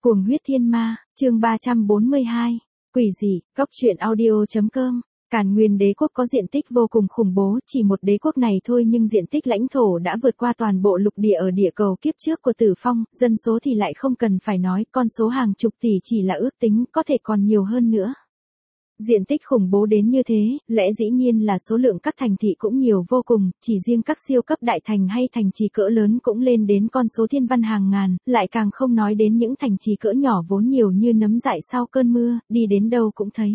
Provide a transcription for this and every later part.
Cuồng huyết thiên ma, chương 342. Quỷ dị, góc truyện audio.com. Càn Nguyên đế quốc có diện tích vô cùng khủng bố, chỉ một đế quốc này thôi nhưng diện tích lãnh thổ đã vượt qua toàn bộ lục địa ở địa cầu kiếp trước của Tử Phong, dân số thì lại không cần phải nói, con số hàng chục tỷ chỉ là ước tính, có thể còn nhiều hơn nữa. Diện tích khủng bố đến như thế, lẽ dĩ nhiên là số lượng các thành thị cũng nhiều vô cùng, chỉ riêng các siêu cấp đại thành hay thành trì cỡ lớn cũng lên đến con số thiên văn hàng ngàn, lại càng không nói đến những thành trì cỡ nhỏ vốn nhiều như nấm dại sau cơn mưa, đi đến đâu cũng thấy.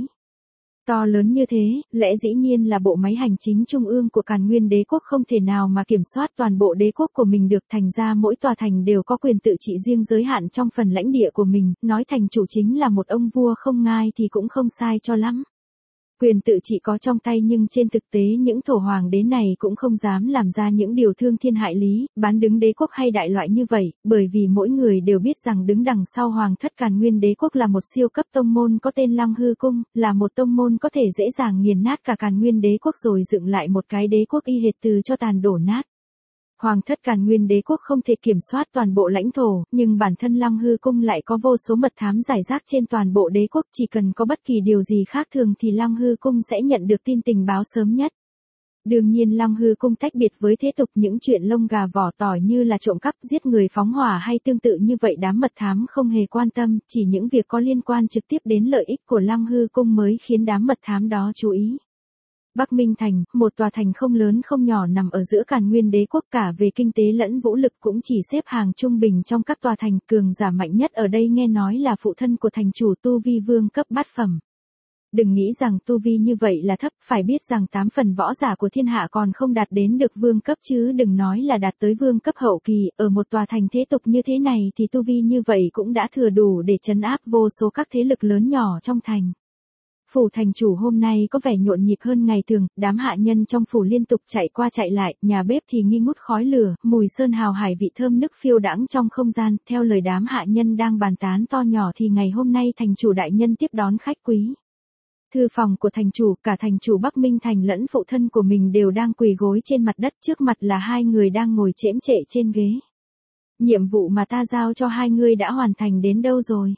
To lớn như thế, lẽ dĩ nhiên là bộ máy hành chính trung ương của Càn Nguyên đế quốc không thể nào mà kiểm soát toàn bộ đế quốc của mình được, thành ra mỗi tòa thành đều có quyền tự trị riêng giới hạn trong phần lãnh địa của mình, nói thành chủ chính là một ông vua không ngai thì cũng không sai cho lắm. Quyền tự trị có trong tay nhưng trên thực tế những thổ hoàng đế này cũng không dám làm ra những điều thương thiên hại lý, bán đứng đế quốc hay đại loại như vậy, bởi vì mỗi người đều biết rằng đứng đằng sau hoàng thất Càn Nguyên đế quốc là một siêu cấp tông môn có tên Lăng Hư Cung, là một tông môn có thể dễ dàng nghiền nát cả Càn Nguyên đế quốc rồi dựng lại một cái đế quốc y hệt từ cho tàn đổ nát. Hoàng thất Càn Nguyên đế quốc không thể kiểm soát toàn bộ lãnh thổ, nhưng bản thân Lăng Hư Cung lại có vô số mật thám rải rác trên toàn bộ đế quốc, chỉ cần có bất kỳ điều gì khác thường thì Lăng Hư Cung sẽ nhận được tin tình báo sớm nhất. Đương nhiên Lăng Hư Cung tách biệt với thế tục những chuyện lông gà vỏ tỏi như là trộm cắp, giết người, phóng hỏa hay tương tự như vậy đám mật thám không hề quan tâm, chỉ những việc có liên quan trực tiếp đến lợi ích của Lăng Hư Cung mới khiến đám mật thám đó chú ý. Bắc Minh Thành, một tòa thành không lớn không nhỏ nằm ở giữa Càn Nguyên đế quốc, cả về kinh tế lẫn vũ lực cũng chỉ xếp hàng trung bình trong các tòa thành, cường giả mạnh nhất ở đây nghe nói là phụ thân của thành chủ tu vi vương cấp bát phẩm. Đừng nghĩ rằng tu vi như vậy là thấp, phải biết rằng 8 phần võ giả của thiên hạ còn không đạt đến được vương cấp chứ đừng nói là đạt tới vương cấp hậu kỳ, ở một tòa thành thế tục như thế này thì tu vi như vậy cũng đã thừa đủ để trấn áp vô số các thế lực lớn nhỏ trong thành. Phủ thành chủ hôm nay có vẻ nhộn nhịp hơn ngày thường, đám hạ nhân trong phủ liên tục chạy qua chạy lại, nhà bếp thì nghi ngút khói lửa, mùi sơn hào hải vị thơm nức phiêu đãng trong không gian, theo lời đám hạ nhân đang bàn tán to nhỏ thì ngày hôm nay thành chủ đại nhân tiếp đón khách quý. Thư phòng của thành chủ, cả thành chủ Bắc Minh Thành lẫn phụ thân của mình đều đang quỳ gối trên mặt đất, trước mặt là hai người đang ngồi chễm chệ trên ghế. Nhiệm vụ mà ta giao cho hai người đã hoàn thành đến đâu rồi?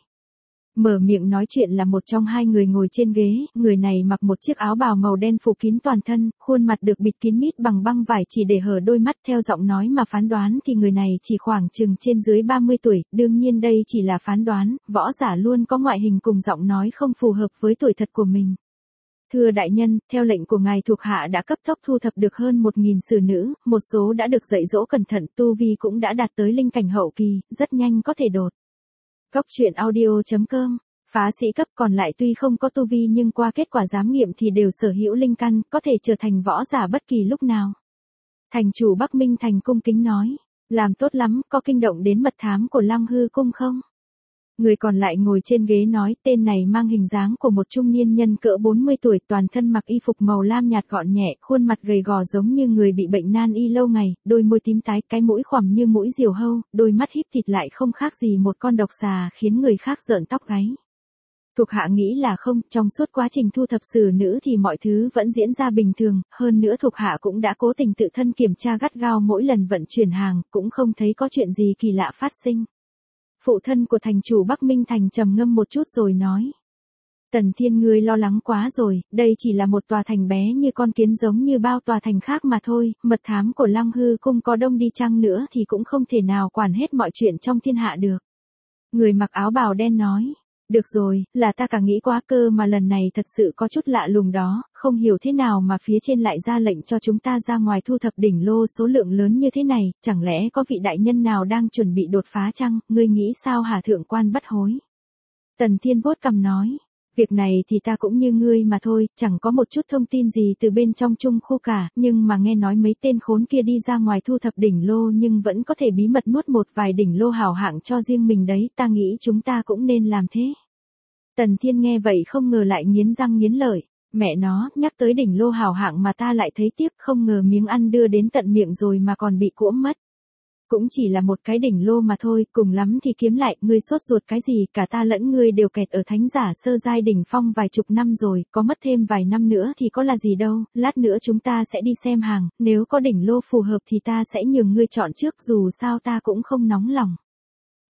Mở miệng nói chuyện là một trong hai người ngồi trên ghế, người này mặc một chiếc áo bào màu đen phủ kín toàn thân, khuôn mặt được bịt kín mít bằng băng vải chỉ để hở đôi mắt, theo giọng nói mà phán đoán thì người này chỉ khoảng chừng trên dưới 30 tuổi, đương nhiên đây chỉ là phán đoán, võ giả luôn có ngoại hình cùng giọng nói không phù hợp với tuổi thật của mình. Thưa đại nhân, theo lệnh của ngài thuộc hạ đã cấp tốc thu thập được hơn 1.000 xử nữ, một số đã được dạy dỗ cẩn thận, tu vi cũng đã đạt tới linh cảnh hậu kỳ, rất nhanh có thể đột. Góc truyện audio.com. Phá sĩ cấp còn lại tuy không có tu vi nhưng qua kết quả giám nghiệm thì đều sở hữu linh căn, có thể trở thành võ giả bất kỳ lúc nào. Thành chủ Bắc Minh Thành cung kính nói, làm tốt lắm, có kinh động đến mật thám của Lăng Hư Cung không? Người còn lại ngồi trên ghế nói, tên này mang hình dáng của một trung niên nhân cỡ 40 tuổi, toàn thân mặc y phục màu lam nhạt gọn nhẹ, khuôn mặt gầy gò giống như người bị bệnh nan y lâu ngày, đôi môi tím tái, cái mũi khoằm như mũi diều hâu, đôi mắt híp thịt lại không khác gì một con độc xà khiến người khác rợn tóc gáy. Thuộc hạ nghĩ là không, trong suốt quá trình thu thập xử nữ thì mọi thứ vẫn diễn ra bình thường, hơn nữa thuộc hạ cũng đã cố tình tự thân kiểm tra gắt gao mỗi lần vận chuyển hàng, cũng không thấy có chuyện gì kỳ lạ phát sinh. Phụ thân của thành chủ Bắc Minh Thành trầm ngâm một chút rồi nói. Tần Thiên ngươi lo lắng quá rồi, đây chỉ là một tòa thành bé như con kiến giống như bao tòa thành khác mà thôi, mật thám của Lăng Hư Cung có đông đi chăng nữa thì cũng không thể nào quản hết mọi chuyện trong thiên hạ được. Người mặc áo bào đen nói. Được rồi, là ta càng nghĩ quá cơ mà lần này thật sự có chút lạ lùng đó, không hiểu thế nào mà phía trên lại ra lệnh cho chúng ta ra ngoài thu thập đỉnh lô số lượng lớn như thế này, chẳng lẽ có vị đại nhân nào đang chuẩn bị đột phá chăng, ngươi nghĩ sao hả thượng quan bất hối? Tần Thiên vuốt cằm nói, việc này thì ta cũng như ngươi mà thôi, chẳng có một chút thông tin gì từ bên trong trung khu cả, nhưng mà nghe nói mấy tên khốn kia đi ra ngoài thu thập đỉnh lô nhưng vẫn có thể bí mật nuốt một vài đỉnh lô hảo hạng cho riêng mình đấy, ta nghĩ chúng ta cũng nên làm thế. Tần Thiên nghe vậy không ngờ lại nghiến răng nghiến lợi, mẹ nó, nhắc tới đỉnh lô hảo hạng mà ta lại thấy tiếc, không ngờ miếng ăn đưa đến tận miệng rồi mà còn bị cuỗm mất. Cũng chỉ là một cái đỉnh lô mà thôi, cùng lắm thì kiếm lại, ngươi sốt ruột cái gì, cả ta lẫn ngươi đều kẹt ở thánh giả sơ giai đỉnh phong vài chục năm rồi, có mất thêm vài năm nữa thì có là gì đâu, lát nữa chúng ta sẽ đi xem hàng, nếu có đỉnh lô phù hợp thì ta sẽ nhường ngươi chọn trước, dù sao ta cũng không nóng lòng.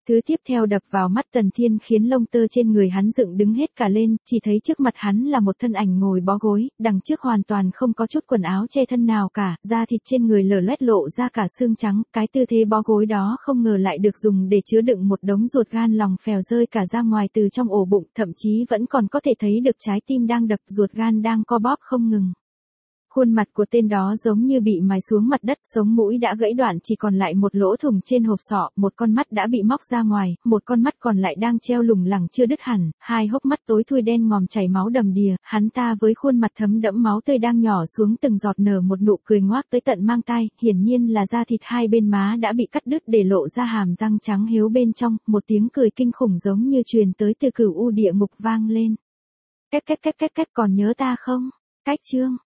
Thứ tiếp theo đập vào mắt Tần Thiên khiến lông tơ trên người hắn dựng đứng hết cả lên, chỉ thấy trước mặt hắn là một thân ảnh ngồi bó gối, đằng trước hoàn toàn không có chút quần áo che thân nào cả, da thịt trên người lở loét lộ ra cả xương trắng, cái tư thế bó gối đó không ngờ lại được dùng để chứa đựng một đống ruột gan lòng phèo rơi cả ra ngoài từ trong ổ bụng, thậm chí vẫn còn có thể thấy được trái tim đang đập, ruột gan đang co bóp không ngừng. Khuôn mặt của tên đó giống như bị mài xuống mặt đất, sống mũi đã gãy đoạn chỉ còn lại một lỗ thủng trên hộp sọ, một con mắt đã bị móc ra ngoài, một con mắt còn lại đang treo lủng lẳng chưa đứt hẳn, hai hốc mắt tối thui đen ngòm chảy máu đầm đìa, hắn ta với khuôn mặt thấm đẫm máu tươi đang nhỏ xuống từng giọt nở một nụ cười ngoác tới tận mang tai, hiển nhiên là da thịt hai bên má đã bị cắt đứt để lộ ra hàm răng trắng hiếu bên trong, một tiếng cười kinh khủng giống như truyền tới từ cửu u địa ngục vang lên. Cách còn nhớ ta không? Cách chương